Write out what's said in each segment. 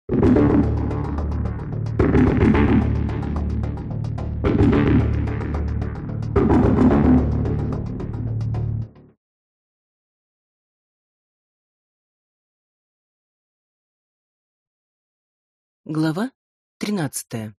Глава 13.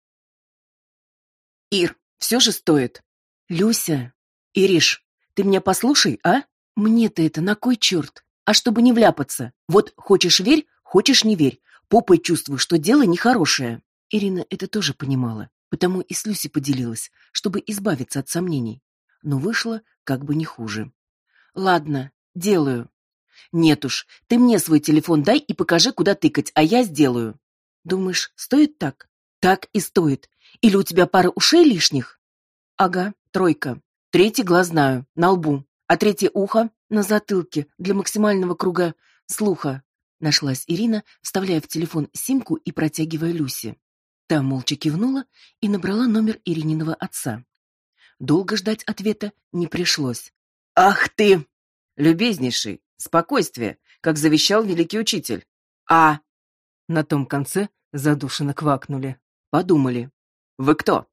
Ир, все же стоит. Люся, Ириш, ты меня послушай, а? Мне-то это на кой черт? А чтобы не вляпаться. Вот хочешь верь, хочешь не верь. Попой чувствую, что дело нехорошее. Ирина это тоже понимала, потому и с Люсей поделилась, чтобы избавиться от сомнений. Но вышло как бы не хуже. Ладно, делаю. Нет уж, ты мне свой телефон дай и покажи, куда тыкать, а я сделаю. Думаешь, стоит так? Так и стоит. Или у тебя пара ушей лишних? Ага, 3. 3 глаз знаю, на лбу, а 3 ухо на затылке для максимального круга слуха. Нашлась Ирина, вставляя в телефон симку и протягивая Люсе. Та молча кивнула и набрала номер Ирининого отца. Долго ждать ответа не пришлось. Ах ты, любезнейший, спокойствие, как завещал великий учитель. А на том конце задушенно квакнули. Подумали. Вы кто?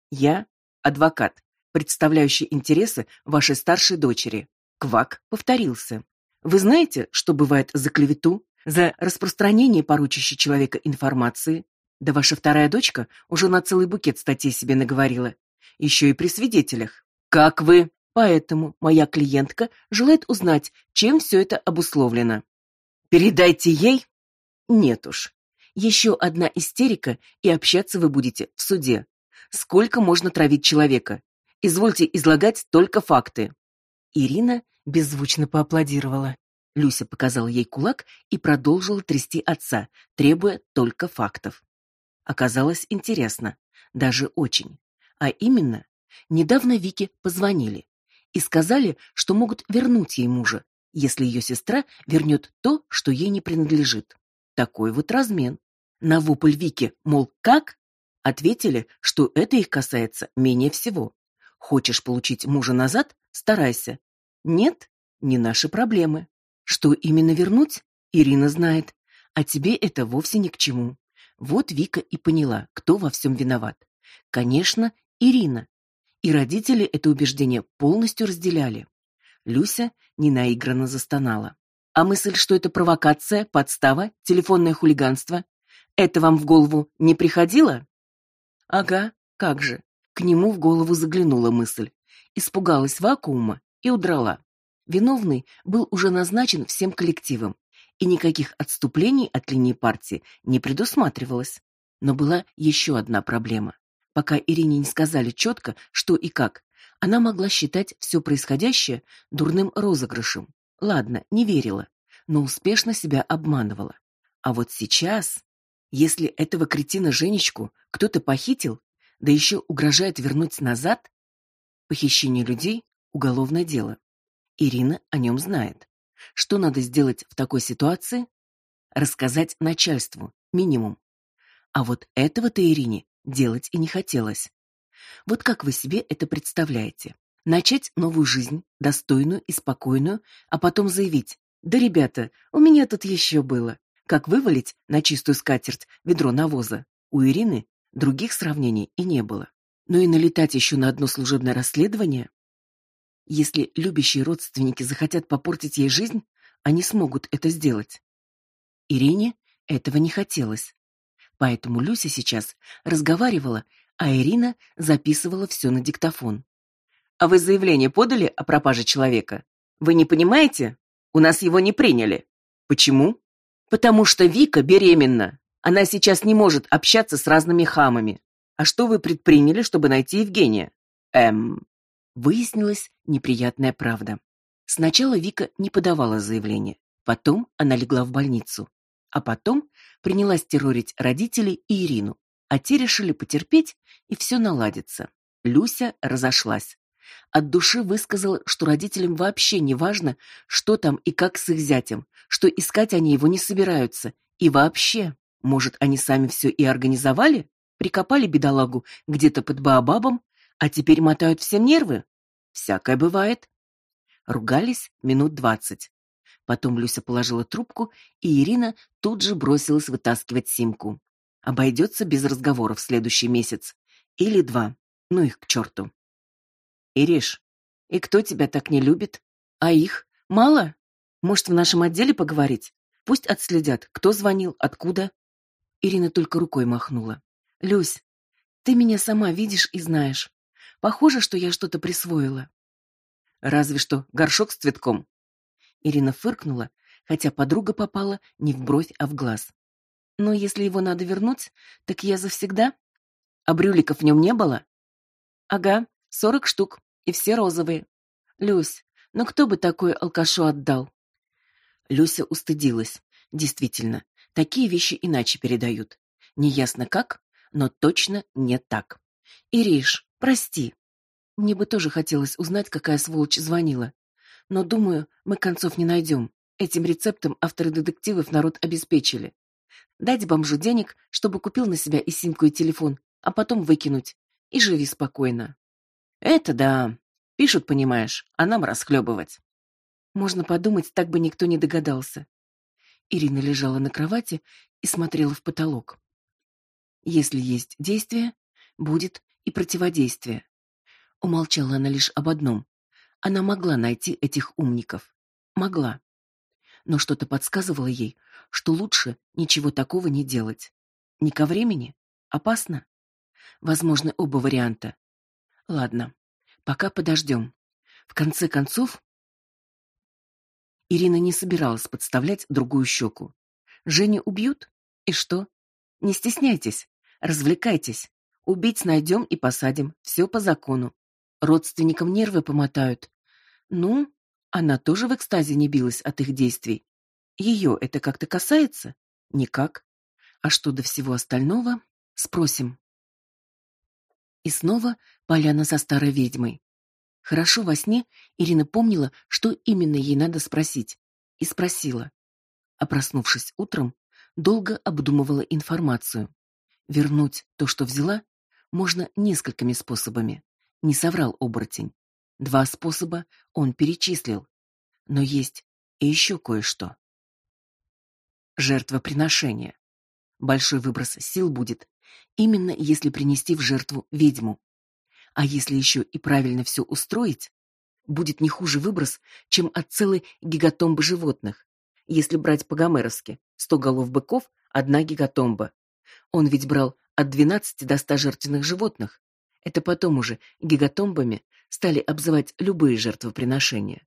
Я адвокат, представляющий интересы вашей старшей дочери. Квак повторился. Вы знаете, что бывает за клевету, за распространение порочащей человека информации? Да ваша вторая дочка уже на целый букет статей себе наговорила. Еще и при свидетелях. Как вы? Поэтому моя клиентка желает узнать, чем все это обусловлено. Передайте ей. Нет уж. Еще одна истерика, и общаться вы будете в суде. Сколько можно травить человека? Извольте излагать только факты. Ирина беззвучно поаплодировала. Люся показала ей кулак и продолжила трясти отца, требуя только фактов. Оказалось интересно, даже очень. А именно, недавно Вике позвонили и сказали, что могут вернуть ей мужа, если ее сестра вернет то, что ей не принадлежит. Такой вот размен. На вопль Вики, мол, как? Ответили, что это их касается менее всего. Хочешь получить мужа назад? Старайся. Нет? Не наши проблемы. Что именно вернуть? Ирина знает. А тебе это вовсе ни к чему. Вот Вика и поняла, кто во всем виноват. Конечно, Ирина. И родители это убеждение полностью разделяли. Люся ненаигранно застонала. А мысль, что это провокация, подстава, телефонное хулиганство, это вам в голову не приходило? Ага, как же. К нему в голову заглянула мысль. Испугалась вакуума и удрала. Виновный был уже назначен всем коллективом, и никаких отступлений от линии партии не предусматривалось. Но была еще одна проблема. Пока Ирине не сказали четко, что и как, она могла считать все происходящее дурным розыгрышем. Ладно, не верила, но успешно себя обманывала. А вот сейчас, если этого кретина Женечку кто-то похитил, да еще угрожает вернуть назад, похищение людей – уголовное дело. Ирина о нем знает. Что надо сделать в такой ситуации? Рассказать начальству, минимум. А вот этого-то Ирине делать и не хотелось. Вот как вы себе это представляете? Начать новую жизнь, достойную и спокойную, а потом заявить: «Да, ребята, у меня тут еще было». Как вывалить на чистую скатерть ведро навоза? У Ирины других сравнений и не было. Но и налетать еще на одно служебное расследование? Если любящие родственники захотят попортить ей жизнь, они смогут это сделать. Ирине этого не хотелось. Поэтому Люся сейчас разговаривала, а Ирина записывала все на диктофон. А вы заявление подали о пропаже человека? Вы не понимаете? У нас его не приняли. Почему? Потому что Вика беременна. Она сейчас не может общаться с разными хамами. А что вы предприняли, чтобы найти Евгения? Выяснилась неприятная правда. Сначала Вика не подавала заявление. Потом она легла в больницу. А потом принялась террорить родителей и Ирину. А те решили потерпеть, и все наладится. Люся разошлась. От души высказала, что родителям вообще не важно, что там и как с их зятем, что искать они его не собираются. И вообще, может, они сами все и организовали? Прикопали бедолагу где-то под Баобабом, а теперь мотают всем нервы? Всякое бывает. Ругались минут 20. Потом Люся положила трубку, и Ирина тут же бросилась вытаскивать симку. Обойдется без разговоров следующий месяц. Или 2. Ну их к черту. Ириш, и кто тебя так не любит? А их? Мало? Может, в нашем отделе поговорить? Пусть отследят, кто звонил, откуда. Ирина только рукой махнула. Люсь, ты меня сама видишь и знаешь. Похоже, что я что-то присвоила. Разве что горшок с цветком. Ирина фыркнула, хотя подруга попала не в бровь, а в глаз. Но если его надо вернуть, так я завсегда. А брюликов в нем не было? Ага, 40 штук, и все розовые. Люсь, ну кто бы такое алкашу отдал? Люся устыдилась. Действительно, такие вещи иначе передают. Неясно как, но точно не так. Ириш, прости. Мне бы тоже хотелось узнать, какая сволочь звонила. Но, думаю, мы концов не найдем. Этим рецептом авторы детективов народ обеспечили. Дать бомжу денег, чтобы купил на себя и симку, и телефон, а потом выкинуть. И живи спокойно. Это да. Пишут, понимаешь, а нам расхлебывать. Можно подумать, так бы никто не догадался. Ирина лежала на кровати и смотрела в потолок. Если есть действие, будет и противодействие. Умолчала она лишь об одном. Она могла найти этих умников. Могла. Но что-то подсказывало ей, что лучше ничего такого не делать. Не ко времени? Опасно? Возможны оба варианта. Ладно, пока подождем. В конце концов, Ирина не собиралась подставлять другую щеку. Женю убьют? И что? Не стесняйтесь, развлекайтесь. Убить найдем и посадим, все по закону. Родственникам нервы помотают. Ну, она тоже в экстазе не билась от их действий. Ее это как-то касается? Никак. А что до всего остального? Спросим. И снова поляна за старой ведьмой. Хорошо во сне Ирина помнила, что именно ей надо спросить, и спросила. А проснувшись утром, долго обдумывала информацию. Вернуть то, что взяла, можно несколькими способами. Не соврал оборотень. 2 способа он перечислил. Но есть и еще кое-что. Жертвоприношение. Большой выброс сил будет, именно если принести в жертву ведьму. А если еще и правильно все устроить, будет не хуже выброс, чем от целой гигатомбы животных. Если брать по-гомеровски, 100 голов быков, 1 гигатомба. Он ведь брал от 12 до 100 жертвенных животных. Это потом уже гигатомбами стали обзывать любые жертвоприношения.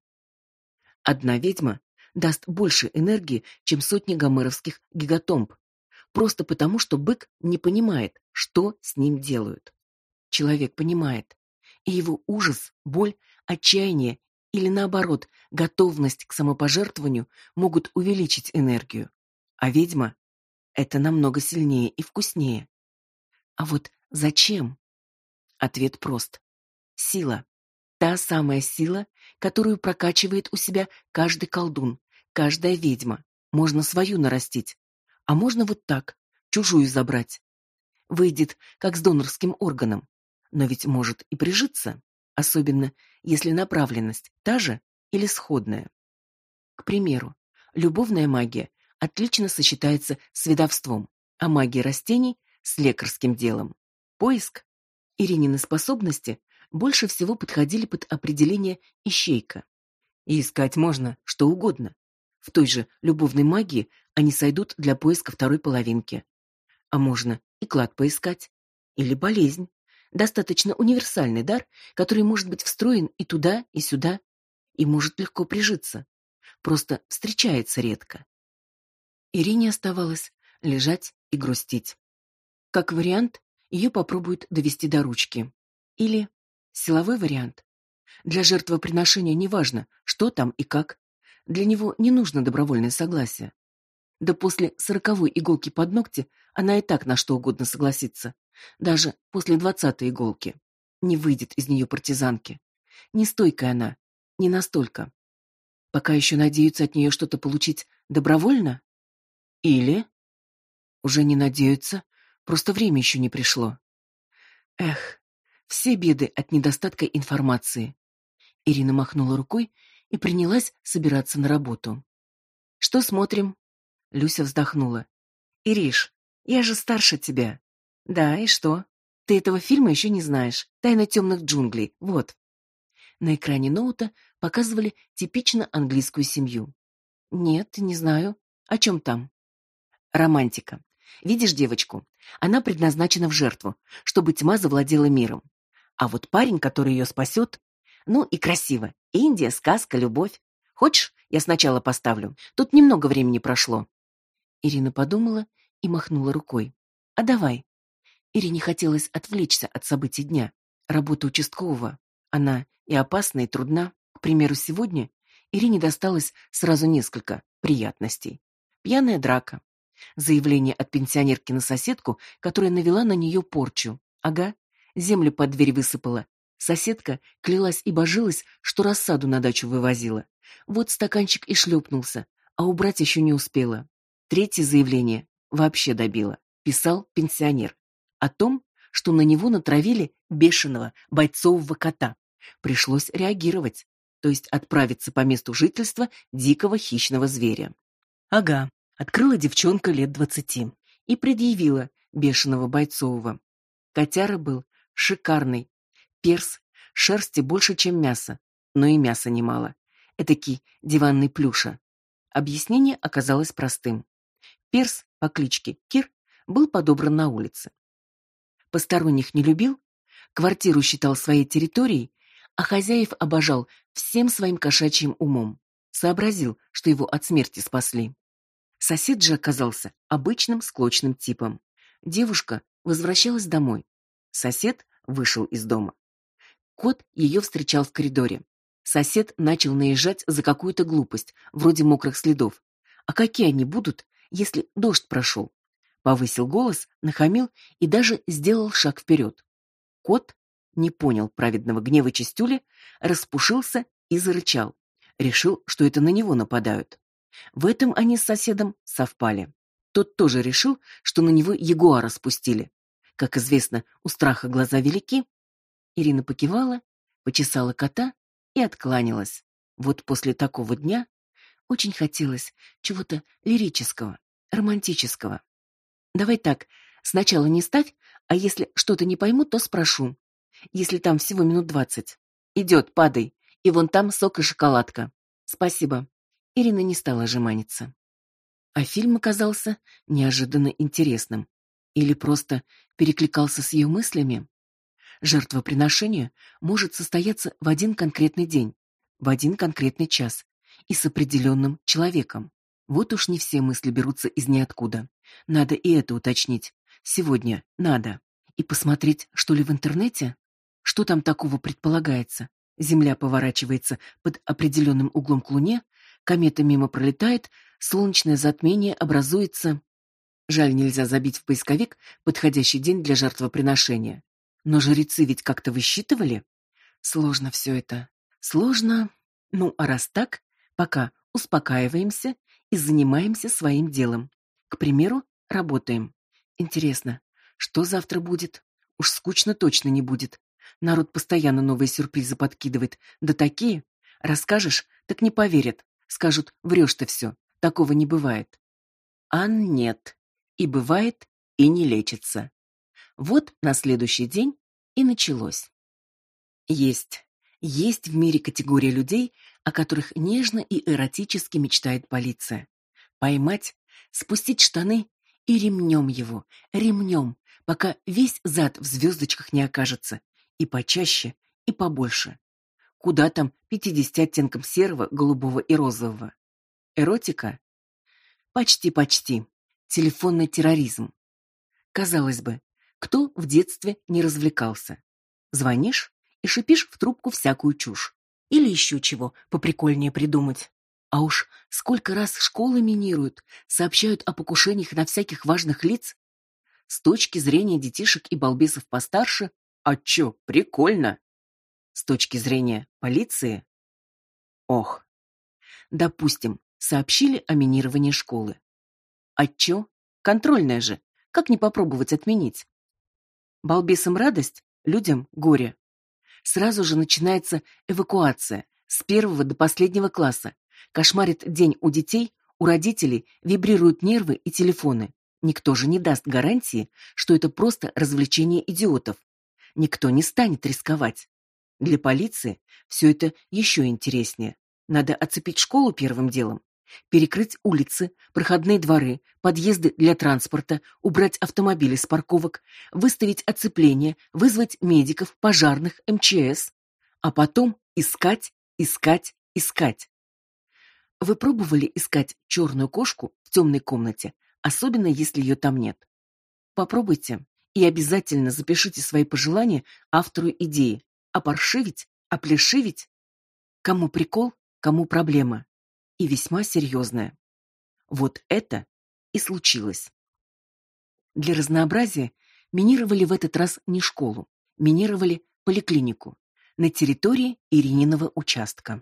1 ведьма даст больше энергии, чем сотни гомеровских гигатомб, просто потому, что бык не понимает, что с ним делают. Человек понимает, и его ужас, боль, отчаяние или, наоборот, готовность к самопожертвованию могут увеличить энергию. А ведьма — это намного сильнее и вкуснее. А вот зачем? Ответ прост. Сила. Та самая сила, которую прокачивает у себя каждый колдун, каждая ведьма. Можно свою нарастить, а можно вот так, чужую забрать. Выйдет, как с донорским органом. Но ведь может и прижиться, особенно если направленность та же или сходная. К примеру, любовная магия отлично сочетается с ведовством, а магия растений — с лекарским делом. Поиск. Иринины способности больше всего подходили под определение ищейка. И искать можно что угодно. В той же любовной магии они сойдут для поиска второй половинки. А можно и клад поискать. Или болезнь. Достаточно универсальный дар, который может быть встроен и туда, и сюда, и может легко прижиться. Просто встречается редко. Ирине оставалось лежать и грустить. Как вариант, ее попробуют довести до ручки. Или силовой вариант. Для жертвоприношения неважно, что там и как. Для него не нужно добровольное согласие. Да после 40-й иголки под ногти она и так на что угодно согласится. Даже после 20-й иголки. Не выйдет из нее партизанки. Не стойкая она, не настолько. Пока еще надеются от нее что-то получить добровольно? Или уже не надеются, просто время еще не пришло. Эх, все беды от недостатка информации. Ирина махнула рукой и принялась собираться на работу. Что смотрим? Люся вздохнула. Ириш, я же старше тебя. Да, и что? Ты этого фильма еще не знаешь. «Тайна темных джунглей». Вот. На экране ноута показывали типично английскую семью. Нет, не знаю. О чем там? Романтика. Видишь девочку? Она предназначена в жертву, чтобы тьма завладела миром. А вот парень, который ее спасет, ну и красиво. Индия, сказка, любовь. Хочешь, я сначала поставлю? Тут немного времени прошло. Ирина подумала и махнула рукой. А давай. Ирине хотелось отвлечься от событий дня. Работа участкового. Она и опасна, и трудна. К примеру, сегодня Ирине досталось сразу несколько приятностей. Пьяная драка. Заявление от пенсионерки на соседку, которая навела на нее порчу. Ага, землю под дверь высыпала. Соседка клялась и божилась, что рассаду на дачу вывозила. Вот стаканчик и шлепнулся, а убрать еще не успела. Третье заявление вообще добило. Писал пенсионер. О том, что на него натравили бешеного бойцового кота. Пришлось реагировать, то есть отправиться по месту жительства дикого хищного зверя. Ага, открыла девчонка лет 20 и предъявила бешеного бойцового. Котяра был шикарный. Перс, шерсти больше, чем мясо, но и мяса немало. Этакий диванный плюша. Объяснение оказалось простым. Перс по кличке Кир был подобран на улице. Посторонних не любил, квартиру считал своей территорией, а хозяев обожал всем своим кошачьим умом. Сообразил, что его от смерти спасли. Сосед же оказался обычным склочным типом. Девушка возвращалась домой. Сосед вышел из дома. Кот ее встречал в коридоре. Сосед начал наезжать за какую-то глупость, вроде мокрых следов. А какие они будут, если дождь прошел? Повысил голос, нахамил и даже сделал шаг вперед. Кот не понял праведного гнева чистюли, распушился и зарычал. Решил, что это на него нападают. В этом они с соседом совпали. Тот тоже решил, что на него ягуара спустили. Как известно, у страха глаза велики. Ирина покивала, почесала кота и откланялась. Вот после такого дня очень хотелось чего-то лирического, романтического. Давай так, сначала не ставь, а если что-то не пойму, то спрошу. Если там всего минут 20. Идет, падай. И вон там сок и шоколадка. Спасибо. Ирина не стала жеманиться. А фильм оказался неожиданно интересным. Или просто перекликался с ее мыслями. Жертвоприношение может состояться в один конкретный день, в один конкретный час и с определенным человеком. Вот уж не все мысли берутся из ниоткуда. Надо и это уточнить. Сегодня надо. И посмотреть, что ли, в интернете? Что там такого предполагается? Земля поворачивается под определенным углом к Луне, комета мимо пролетает, солнечное затмение образуется. Жаль, нельзя забить в поисковик подходящий день для жертвоприношения. Но жрецы ведь как-то высчитывали. Сложно все это. Сложно. Ну, а раз так, пока успокаиваемся и занимаемся своим делом. К примеру, работаем. Интересно, что завтра будет? Уж скучно точно не будет. Народ постоянно новые сюрпризы подкидывает. Да такие. Расскажешь, так не поверят. Скажут, врешь ты все. Такого не бывает. А нет. И бывает, и не лечится. Вот на следующий день и началось. Есть в мире категория людей, о которых нежно и эротически мечтает полиция. Поймать, спустить штаны и ремнем его, ремнем, пока весь зад в звездочках не окажется, и почаще, и побольше. Куда там 50 оттенкам серого, голубого и розового? Эротика? Почти. Телефонный терроризм. Казалось бы, кто в детстве не развлекался? Звонишь и шипишь в трубку всякую чушь. Или еще чего поприкольнее придумать. А уж сколько раз школы минируют, сообщают о покушениях на всяких важных лиц. С точки зрения детишек и балбесов постарше, а чё, прикольно. С точки зрения полиции, ох. Допустим, сообщили о минировании школы. А чё? Контрольная же. Как не попробовать отменить? Балбесам радость, людям горе. Сразу же начинается эвакуация с первого до последнего класса. Кошмарит день у детей, У родителей вибрируют нервы и телефоны. Никто же не даст гарантии, что это просто развлечение идиотов. Никто не станет рисковать. Для полиции все это еще интереснее. Надо оцепить школу первым делом, перекрыть улицы, проходные дворы, подъезды для транспорта, убрать автомобили с парковок, выставить оцепление, вызвать медиков, пожарных, МЧС, а потом искать, искать, искать. Вы пробовали искать черную кошку в темной комнате, особенно если ее там нет? Попробуйте и обязательно запишите свои пожелания автору идеи. Опаршивить, оплешивить. Кому прикол, кому проблема. И весьма серьезная. Вот это и случилось. Для разнообразия минировали в этот раз не школу, минировали поликлинику на территории Ирининого участка.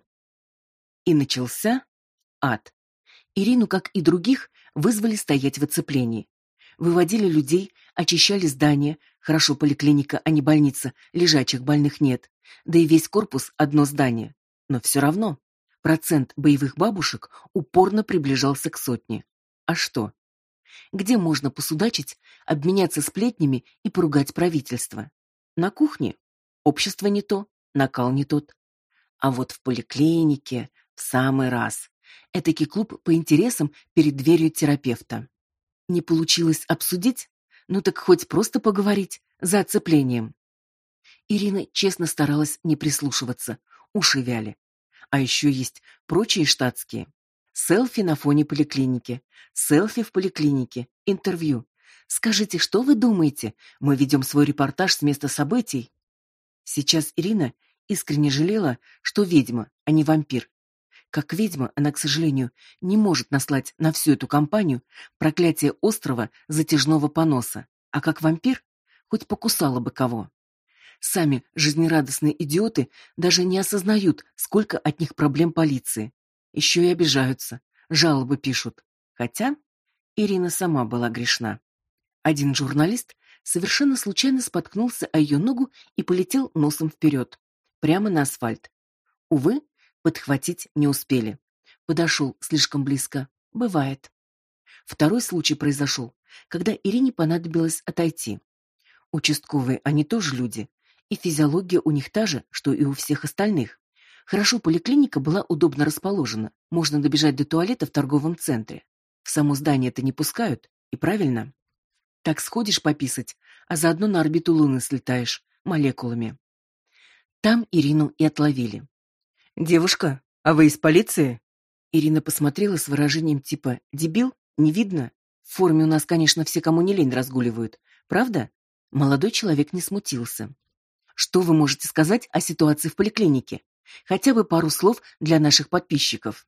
И начался ад. Ирину, как и других, вызвали стоять в оцеплении. Выводили людей, очищали здание, хорошо поликлиника, а не больница, лежачих больных нет, да и весь корпус одно здание. Но все равно процент боевых бабушек упорно приближался к 100. А что? Где можно посудачить, обменяться сплетнями и поругать правительство? На кухне? Общество не то, накал не тот. А вот в поликлинике в самый раз. Этакий клуб по интересам перед дверью терапевта. Не получилось обсудить? Ну так хоть просто поговорить, за оцеплением. Ирина честно старалась не прислушиваться, уши вяли. А еще есть прочие штатские. Селфи на фоне поликлиники, селфи в поликлинике, интервью. Скажите, что вы думаете? Мы ведем свой репортаж с места событий. Сейчас Ирина искренне жалела, что ведьма, а не вампир. Как ведьма, она, к сожалению, не может наслать на всю эту компанию проклятие острого затяжного поноса, а как вампир хоть покусала бы кого. Сами жизнерадостные идиоты даже не осознают, сколько от них проблем полиции. Еще и обижаются, жалобы пишут. Хотя Ирина сама была грешна. Один журналист совершенно случайно споткнулся о ее ногу и полетел носом вперед, прямо на асфальт. Увы, подхватить не успели. Подошел слишком близко. Бывает. Второй случай произошел, когда Ирине понадобилось отойти. Участковые, они тоже люди, и физиология у них та же, что и у всех остальных. Хорошо, поликлиника была удобно расположена, можно добежать до туалета в торговом центре. В само здание это не пускают, и правильно. Так сходишь пописать, а заодно на орбиту Луны слетаешь, молекулами. Там Ирину и отловили. «Девушка, а вы из полиции?» Ирина посмотрела с выражением типа «Дебил? Не видно? В форме у нас, конечно, все, кому не лень, разгуливают. Правда?» Молодой человек не смутился. «Что вы можете сказать о ситуации в поликлинике? Хотя бы пару слов для наших подписчиков».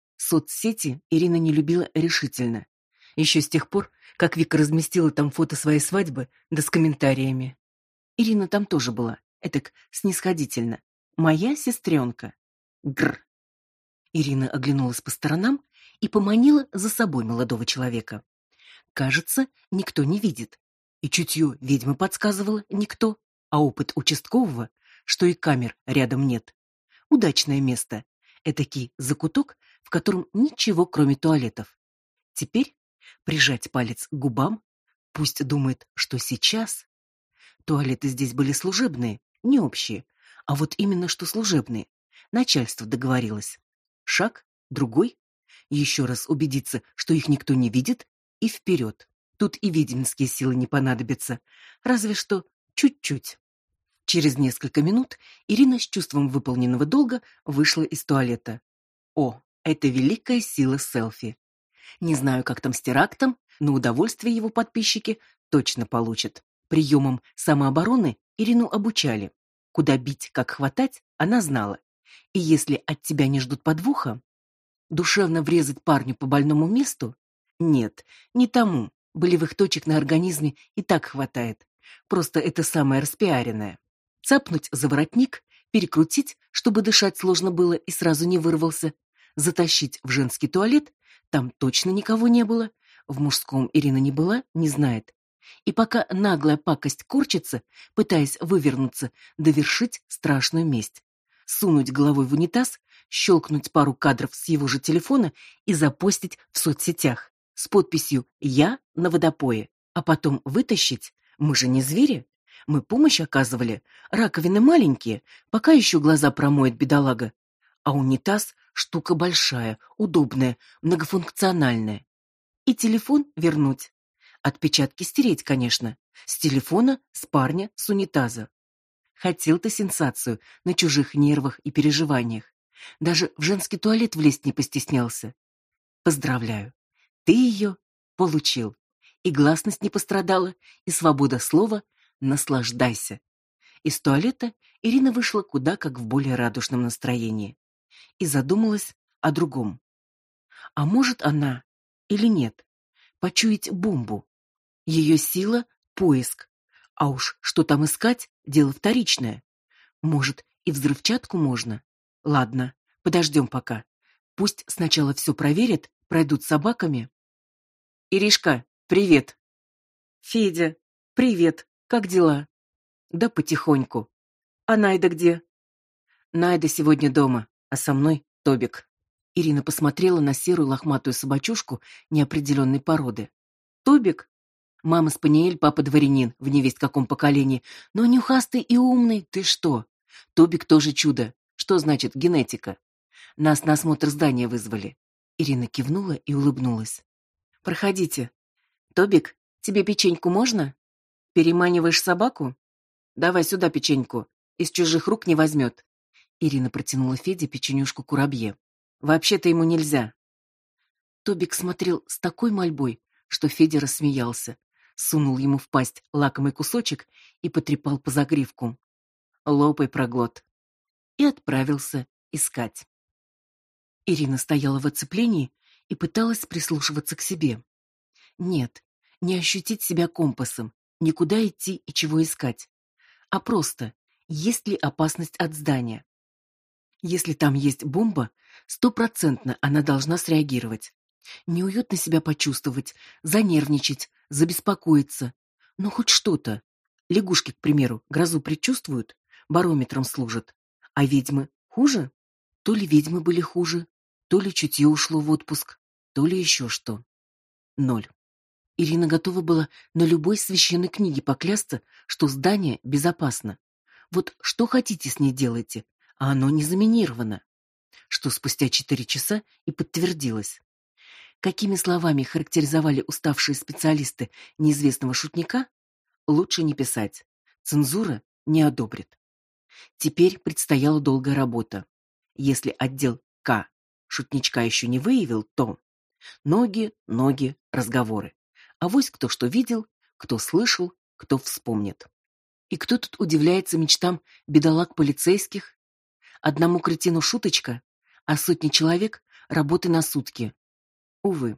Соцсети Ирина не любила решительно. Еще с тех пор, как Вика разместила там фото своей свадьбы, да с комментариями. Ирина там тоже была, этак снисходительно. «Моя сестренка». Гр. Ирина оглянулась по сторонам и поманила за собой молодого человека. Кажется, никто не видит. И чутье ведьмы подсказывало никто, а опыт участкового, что и камер рядом нет. Удачное место. Этакий закуток, в котором ничего, кроме туалетов. Теперь прижать палец к губам, пусть думает, что сейчас. Туалеты здесь были служебные, не общие, а вот именно что служебные. Начальство договорилось. Шаг, другой, еще раз убедиться, что их никто не видит, и вперед. Тут и ведьминские силы не понадобятся, разве что чуть-чуть. Через несколько минут Ирина с чувством выполненного долга вышла из туалета. О, это великая сила селфи. Не знаю, как там с терактом, но удовольствие его подписчики точно получат. Приемам самообороны Ирину обучали. Куда бить, как хватать, она знала. И если от тебя не ждут подвоха, душевно врезать парню по больному месту? Нет, не тому. Болевых точек на организме и так хватает. Просто это самое распиаренное. Цапнуть за воротник, перекрутить, чтобы дышать сложно было и сразу не вырвался, затащить в женский туалет, там точно никого не было, в мужском Ирина не была, не знает. И пока наглая пакость корчится, пытаясь вывернуться, довершить страшную месть. Сунуть головой в унитаз, щелкнуть пару кадров с его же телефона и запостить в соцсетях с подписью «Я на водопое», а потом вытащить. Мы же не звери. Мы помощь оказывали. Раковины маленькие, пока еще глаза промоет бедолага. А унитаз — штука большая, удобная, многофункциональная. И телефон вернуть. Отпечатки стереть, конечно. С телефона, с парня, с унитаза. Хотел ты сенсацию на чужих нервах и переживаниях. Даже в женский туалет влезть не постеснялся. Поздравляю. Ты ее получил. И гласность не пострадала, и свобода слова. Наслаждайся. Из туалета Ирина вышла куда как в более радушном настроении. И задумалась о другом. А может она или нет почуять бомбу? Ее сила — поиск. А уж что там искать — дело вторичное. Может, и взрывчатку можно? Ладно, подождем пока. Пусть сначала все проверят, пройдут с собаками. Иришка, привет. Федя, привет. Как дела? Да потихоньку. А Найда где? Найда сегодня дома, а со мной Тобик. Ирина посмотрела на серую лохматую собачушку неопределенной породы. Тобик? Мама спаниель, папа дворянин, в невесть каком поколении. Но нюхастый и умный, ты что? Тобик тоже чудо. Что значит генетика? Нас на осмотр здания вызвали. Ирина кивнула и улыбнулась. Проходите. Тобик, тебе печеньку можно? Переманиваешь собаку? Давай сюда печеньку. Из чужих рук не возьмет. Ирина протянула Феде печенюшку курабье. Вообще-то ему нельзя. Тобик смотрел с такой мольбой, что Федя рассмеялся, сунул ему в пасть лакомый кусочек и потрепал по загривку. Лопай, проглот. И отправился искать. Ирина стояла в оцеплении и пыталась прислушиваться к себе. Нет, не ощутить себя компасом, никуда идти и чего искать, а просто, есть ли опасность от здания. Если там есть бомба, 100% она должна среагировать. Неуютно себя почувствовать, занервничать, забеспокоиться. Но хоть что-то. Лягушки, к примеру, грозу предчувствуют, барометром служат. А ведьмы хуже? То ли ведьмы были хуже, то ли чутье ушло в отпуск, то ли еще что. 0. Ирина готова была на любой священной книге поклясться, что здание безопасно. Вот что хотите с ней делайте, а оно не заминировано. Что спустя 4 часа и подтвердилось. Какими словами характеризовали уставшие специалисты неизвестного шутника, лучше не писать. Цензура не одобрит. Теперь предстояла долгая работа. Если отдел К шутничка еще не выявил, то ноги, разговоры. Авось кто что видел, кто слышал, кто вспомнит. И кто тут удивляется мечтам бедолаг полицейских? Одному кретину шуточка, а сотни человек работы на сутки. Увы,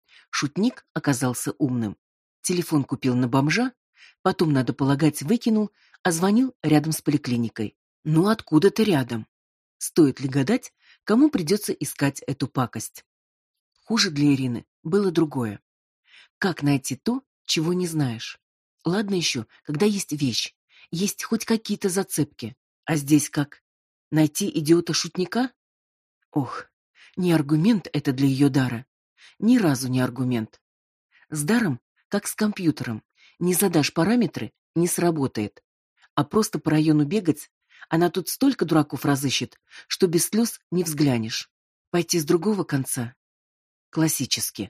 шутник оказался умным. Телефон купил на бомжа, потом, надо полагать, выкинул, а звонил рядом с поликлиникой. Ну, откуда-то рядом. Стоит ли гадать, кому придется искать эту пакость? Хуже для Ирины было другое. Как найти то, чего не знаешь? Ладно еще, когда есть вещь, есть хоть какие-то зацепки. А здесь как? Найти идиота-шутника? Ох, не аргумент это для ее дара. Ни разу не аргумент. С даром, как с компьютером, не задашь параметры, не сработает. А просто по району бегать, она тут столько дураков разыщет, что без слез не взглянешь. Пойти с другого конца. Классически.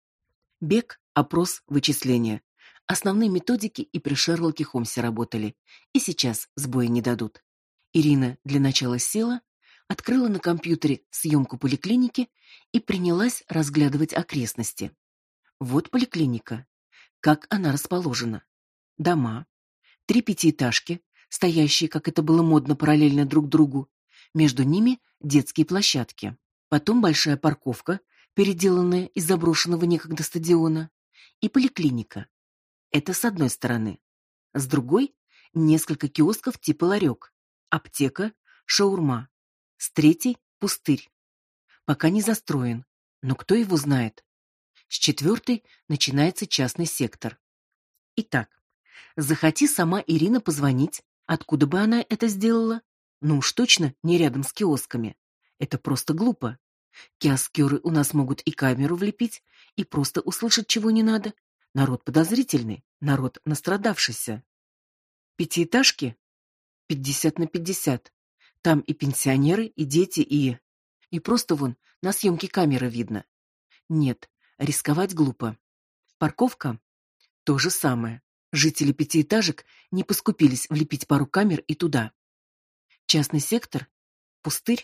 Бег, опрос, вычисления. Основные методики и при Шерлоке Холмсе работали, и сейчас сбоя не дадут. Ирина для начала села, открыла на компьютере съемку поликлиники и принялась разглядывать окрестности. Вот поликлиника. Как она расположена? Дома. 3 пятиэтажки, стоящие, как это было модно, параллельно друг другу. Между ними детские площадки. Потом большая парковка, переделанная из заброшенного некогда стадиона. И поликлиника. Это с одной стороны. С другой — несколько киосков типа ларек. Аптека, шаурма. С третьей — пустырь. Пока не застроен, но кто его знает. С четвертой начинается частный сектор. Итак, захоти сама Ирина позвонить, откуда бы она это сделала? Ну уж точно не рядом с киосками. Это просто глупо. Киоскеры у нас могут и камеру влепить, и просто услышать, чего не надо. Народ подозрительный, народ настрадавшийся. Пятиэтажки? 50 на 50. Там и пенсионеры, и дети, и просто вон на съемке камеры видно. Нет, рисковать глупо. Парковка? То же самое. Жители пятиэтажек не поскупились влепить пару камер и туда. Частный сектор? Пустырь?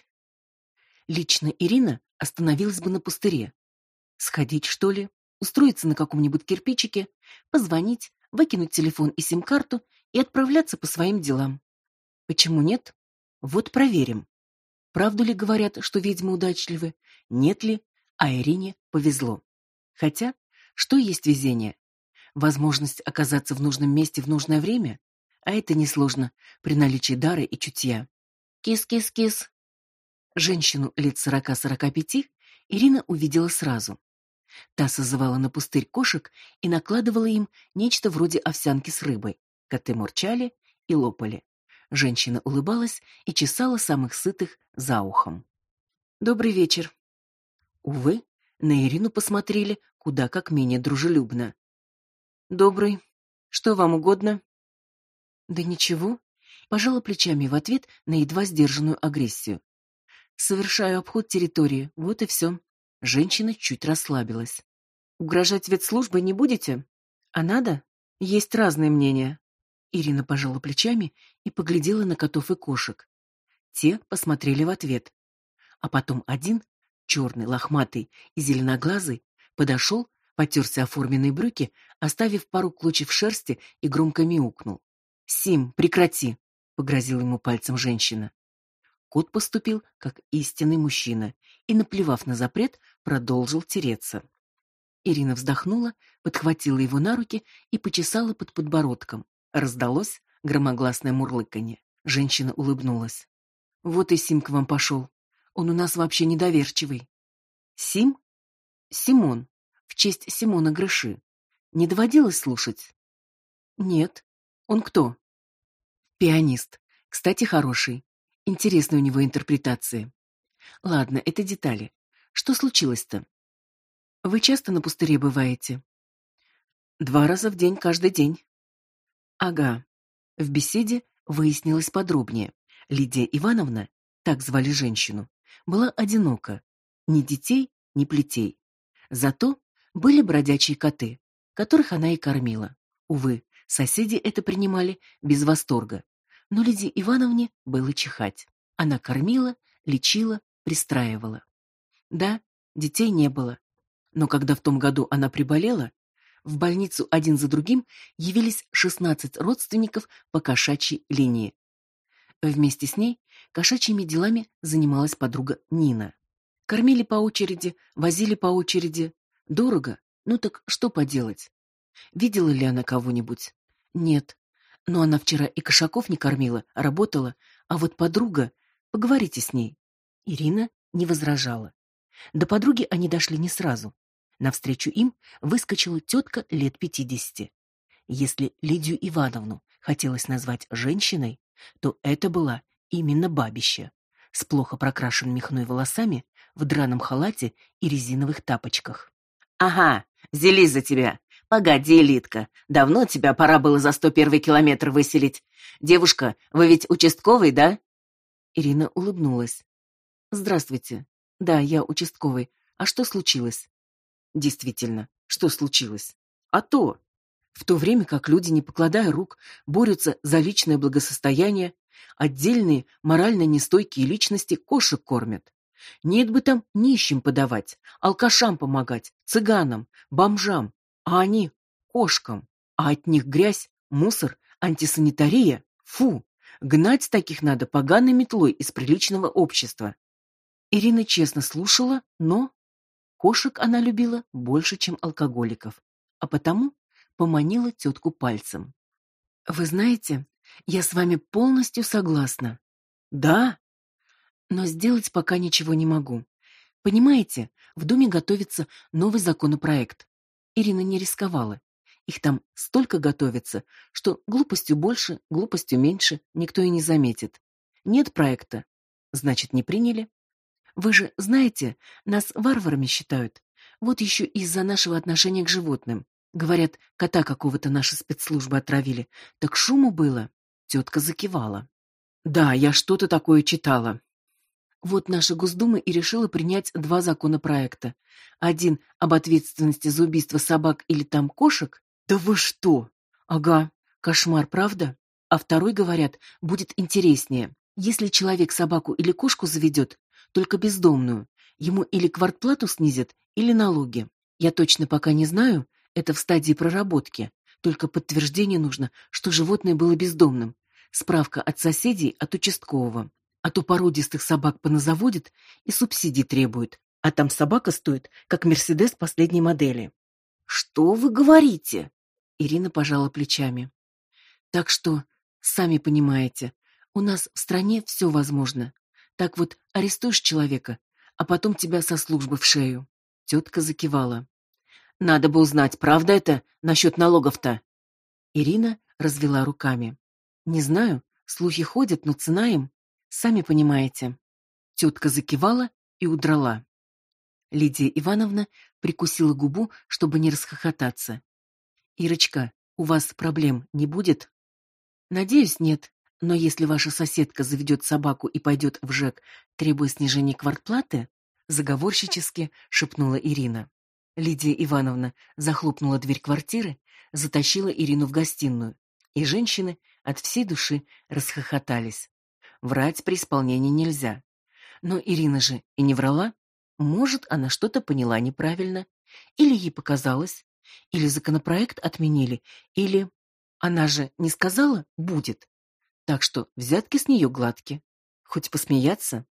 Лично Ирина остановилась бы на пустыре. Сходить, что ли? Устроиться на каком-нибудь кирпичике, позвонить, выкинуть телефон и сим-карту и отправляться по своим делам. Почему нет? Вот проверим. Правду ли говорят, что ведьмы удачливы? Нет ли? А Ирине повезло. Хотя, что есть везение? Возможность оказаться в нужном месте в нужное время? А это несложно при наличии дара и чутья. Кис-кис-кис. Женщину лет 40-45 Ирина увидела сразу. Та созывала на пустырь кошек и накладывала им нечто вроде овсянки с рыбой. Коты мурчали и лопали. Женщина улыбалась и чесала самых сытых за ухом. «Добрый вечер». Увы, на Ирину посмотрели куда как менее дружелюбно. «Добрый. Что вам угодно?» «Да ничего», — пожала плечами в ответ на едва сдержанную агрессию. «Совершаю обход территории, вот и все». Женщина чуть расслабилась. «Угрожать ветслужбой не будете? А надо? Есть разные мнения». Ирина пожала плечами и поглядела на котов и кошек. Те посмотрели в ответ. А потом один, черный, лохматый и зеленоглазый, подошел, потерся о форменные брюки, оставив пару клочьев шерсти и громко мяукнул. «Сим, прекрати!» — погрозила ему пальцем женщина. Кот поступил как истинный мужчина и, наплевав на запрет, продолжил тереться. Ирина вздохнула, подхватила его на руки и почесала под подбородком. Раздалось громогласное мурлыканье. Женщина улыбнулась. «Вот и Сим к вам пошел. Он у нас вообще недоверчивый». «Сим?» «Симон. В честь Симона Грыши. Не доводилось слушать?» «Нет. Он кто?» «Пианист. Кстати, хороший. Интересные у него интерпретации. Ладно, это детали. Что случилось-то? Вы часто на пустыре бываете?» 2 раза в день, каждый день. Ага. В беседе выяснилось подробнее. Лидия Ивановна, так звали женщину, была одинока. Ни детей, ни плетей. Зато были бродячие коты, которых она и кормила. Увы, соседи это принимали без восторга. Но Лидии Ивановне было чихать. Она кормила, лечила, пристраивала. Да, детей не было. Но когда в том году она приболела, в больницу один за другим явились 16 родственников по кошачьей линии. Вместе с ней кошачьими делами занималась подруга Нина. Кормили по очереди, возили по очереди. Дорого, ну так что поделать? Видела ли она кого-нибудь? Нет. Но она вчера и кошаков не кормила, а работала, а вот подруга, поговорите с ней. Ирина не возражала. До подруги они дошли не сразу. Навстречу им выскочила тетка лет 50. Если Лидию Ивановну хотелось назвать женщиной, то это была именно бабища, с плохо прокрашенными хной волосами, в драном халате и резиновых тапочках. «Ага, взялись за тебя. Погоди, Лидка, давно тебя пора было за 101-й километр выселить. Девушка, вы ведь участковый, да?» Ирина улыбнулась. «Здравствуйте. Да, я участковый. А что случилось?» Действительно, что случилось? А то, в то время как люди, не покладая рук, борются за личное благосостояние, отдельные морально нестойкие личности кошек кормят. Нет бы там нищим подавать, алкашам помогать, цыганам, бомжам, а они кошкам. А от них грязь, мусор, антисанитария. Фу, гнать таких надо поганой метлой из приличного общества. Ирина честно слушала, но кошек она любила больше, чем алкоголиков, а потому поманила тетку пальцем. «Вы знаете, я с вами полностью согласна». «Да?» «Но сделать пока ничего не могу. Понимаете, в Думе готовится новый законопроект». Ирина не рисковала. Их там столько готовится, что глупостью больше, глупостью меньше никто и не заметит. Нет проекта, значит, не приняли. Вы же знаете, нас варварами считают. Вот еще из-за нашего отношения к животным. Говорят, кота какого-то наши спецслужбы отравили. Так шуму было. Тетка закивала. Да, я что-то такое читала. Вот наша Госдума и решила принять два законопроекта. Один об ответственности за убийство собак или там кошек. Да вы что? Ага, кошмар, правда? А второй, говорят, будет интереснее. Если человек собаку или кошку заведет, только бездомную, ему или квартплату снизят, или налоги. Я точно пока не знаю, это в стадии проработки. Только подтверждение нужно, что животное было бездомным. Справка от соседей, от участкового. А то породистых собак поназаводят и субсидий требуют. А там собака стоит, как Мерседес последней модели. Что вы говорите? Ирина пожала плечами. Так что, сами понимаете, у нас в стране все возможно. Так вот, арестуешь человека, а потом тебя со службы в шею. Тетка закивала. Надо бы узнать, правда это насчет налогов-то? Ирина развела руками. Не знаю, слухи ходят, но цена им, сами понимаете. Тетка закивала и удрала. Лидия Ивановна прикусила губу, чтобы не расхохотаться. Ирочка, у вас проблем не будет? Надеюсь, нет. Но если ваша соседка заведет собаку и пойдет в ЖЭК, требуя снижения квартплаты, заговорщически шепнула Ирина. Лидия Ивановна захлопнула дверь квартиры, затащила Ирину в гостиную, и женщины от всей души расхохотались. Врать при исполнении нельзя. Но Ирина же и не врала. Может, она что-то поняла неправильно, или ей показалось, или законопроект отменили, или... Она же не сказала «будет». Так что взятки с нее гладки. Хоть посмеяться.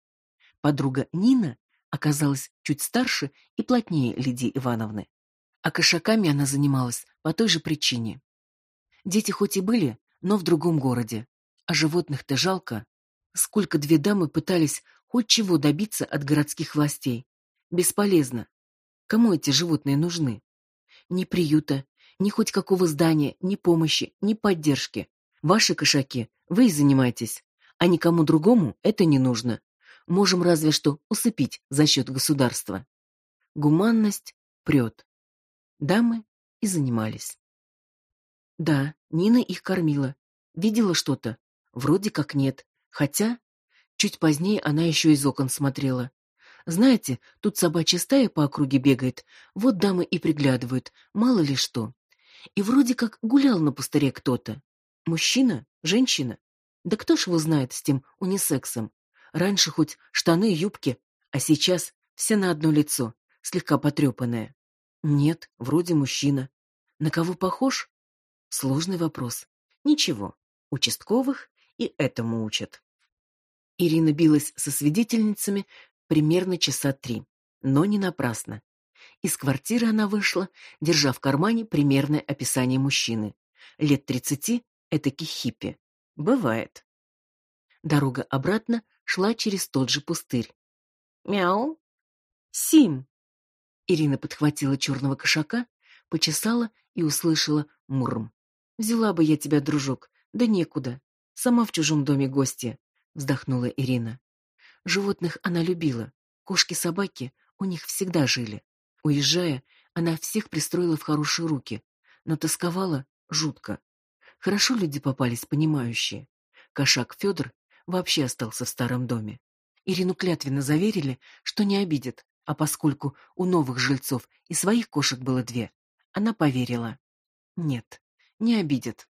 Подруга Нина оказалась чуть старше и плотнее Лидии Ивановны. А кошаками она занималась по той же причине. Дети хоть и были, но в другом городе. А животных-то жалко. Сколько две дамы пытались хоть чего добиться от городских властей. Бесполезно. Кому эти животные нужны? Ни приюта, ни хоть какого здания, ни помощи, ни поддержки. Ваши кошаки, вы и занимаетесь, а никому другому это не нужно. Можем разве что усыпить за счет государства. Гуманность прет. Дамы и занимались. Да, Нина их кормила. Видела что-то? Вроде как нет. Хотя, чуть позднее она еще из окон смотрела. Знаете, тут собачья стая по округе бегает, вот дамы и приглядывают, мало ли что. И вроде как гулял на пустыре кто-то. Мужчина? Женщина? Да кто ж его знает с тем унисексом? Раньше хоть штаны и юбки, а сейчас все на одно лицо, слегка потрепанное. Нет, вроде мужчина. На кого похож? Сложный вопрос. Ничего, участковых и этому учат. Ирина билась со свидетельницами примерно часа 3, но не напрасно. Из квартиры она вышла, держа в кармане примерное описание мужчины. Лет 30, этакий хиппи. Бывает. Дорога обратно шла через тот же пустырь. Мяу. Сим. Ирина подхватила черного кошака, почесала и услышала мурм. Взяла бы я тебя, дружок, да некуда. Сама в чужом доме гостья, вздохнула Ирина. Животных она любила. Кошки-собаки у них всегда жили. Уезжая, она всех пристроила в хорошие руки, но тосковала жутко. Хорошо люди попались понимающие. Кошак Федор вообще остался в старом доме. Ирину клятвенно заверили, что не обидят, а поскольку у новых жильцов и своих кошек было 2, она поверила. Нет, не обидят.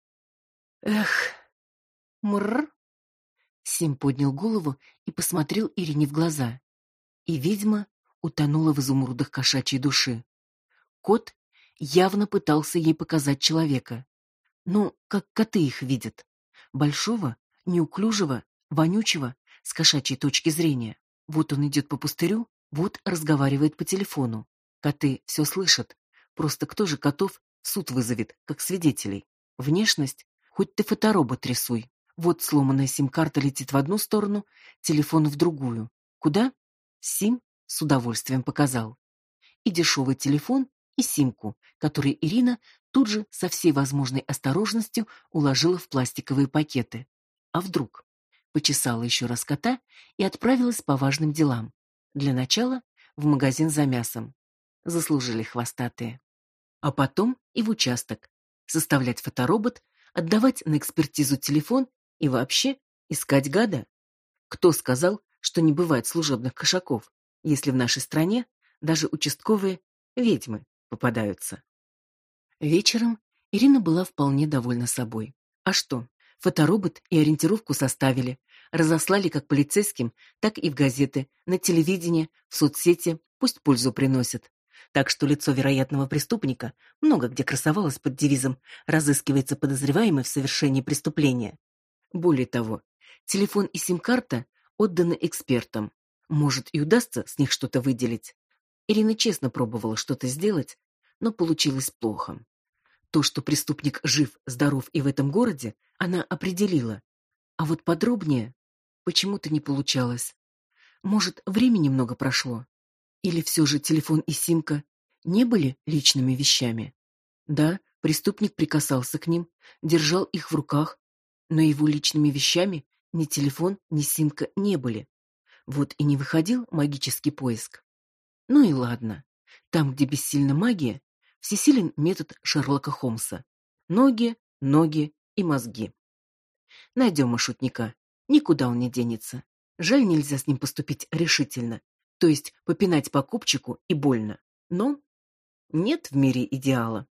Эх, мрр. Сим поднял голову и посмотрел Ирине в глаза. И ведьма утонула в изумрудах кошачьей души. Кот явно пытался ей показать человека. Ну, как коты их видят. Большого, неуклюжего, вонючего, с кошачьей точки зрения. Вот он идет по пустырю, вот разговаривает по телефону. Коты все слышат. Просто кто же котов в суд вызовет, как свидетелей? Внешность? Хоть ты фоторобот рисуй. Вот сломанная сим-карта летит в одну сторону, телефон в другую. Куда? Сим с удовольствием показал. И дешевый телефон, и симку, которую Ирина тут же со всей возможной осторожностью уложила в пластиковые пакеты. А вдруг? почесала еще раз кота и отправилась по важным делам. Для начала в магазин за мясом. Заслужили хвостатые. А потом и в участок. Составлять фоторобот, отдавать на экспертизу телефон и вообще искать гада. Кто сказал, что не бывает служебных кошаков, если в нашей стране даже участковые ведьмы попадаются? Вечером Ирина была вполне довольна собой. А что? Фоторобот и ориентировку составили, разослали как полицейским, так и в газеты, на телевидение, в соцсети, пусть пользу приносят. Так что лицо вероятного преступника много где красовалось под девизом «Разыскивается подозреваемый в совершении преступления». Более того, телефон и сим-карта отданы экспертам. Может, и удастся с них что-то выделить. Ирина честно пробовала что-то сделать, но получилось плохо. То, что преступник жив, здоров и в этом городе, она определила. А вот подробнее почему-то не получалось. Может, времени много прошло? Или все же телефон и симка не были личными вещами? Да, преступник прикасался к ним, держал их в руках, но его личными вещами ни телефон, ни симка не были. Вот и не выходил магический поиск. Ну и ладно. Там, где бессильна магия, всесилен метод Шерлока Холмса. Ноги, ноги и мозги. Найдем мы шутника. Никуда он не денется. Жаль, нельзя с ним поступить решительно. То есть попинать по копчику и больно. Но нет в мире идеала.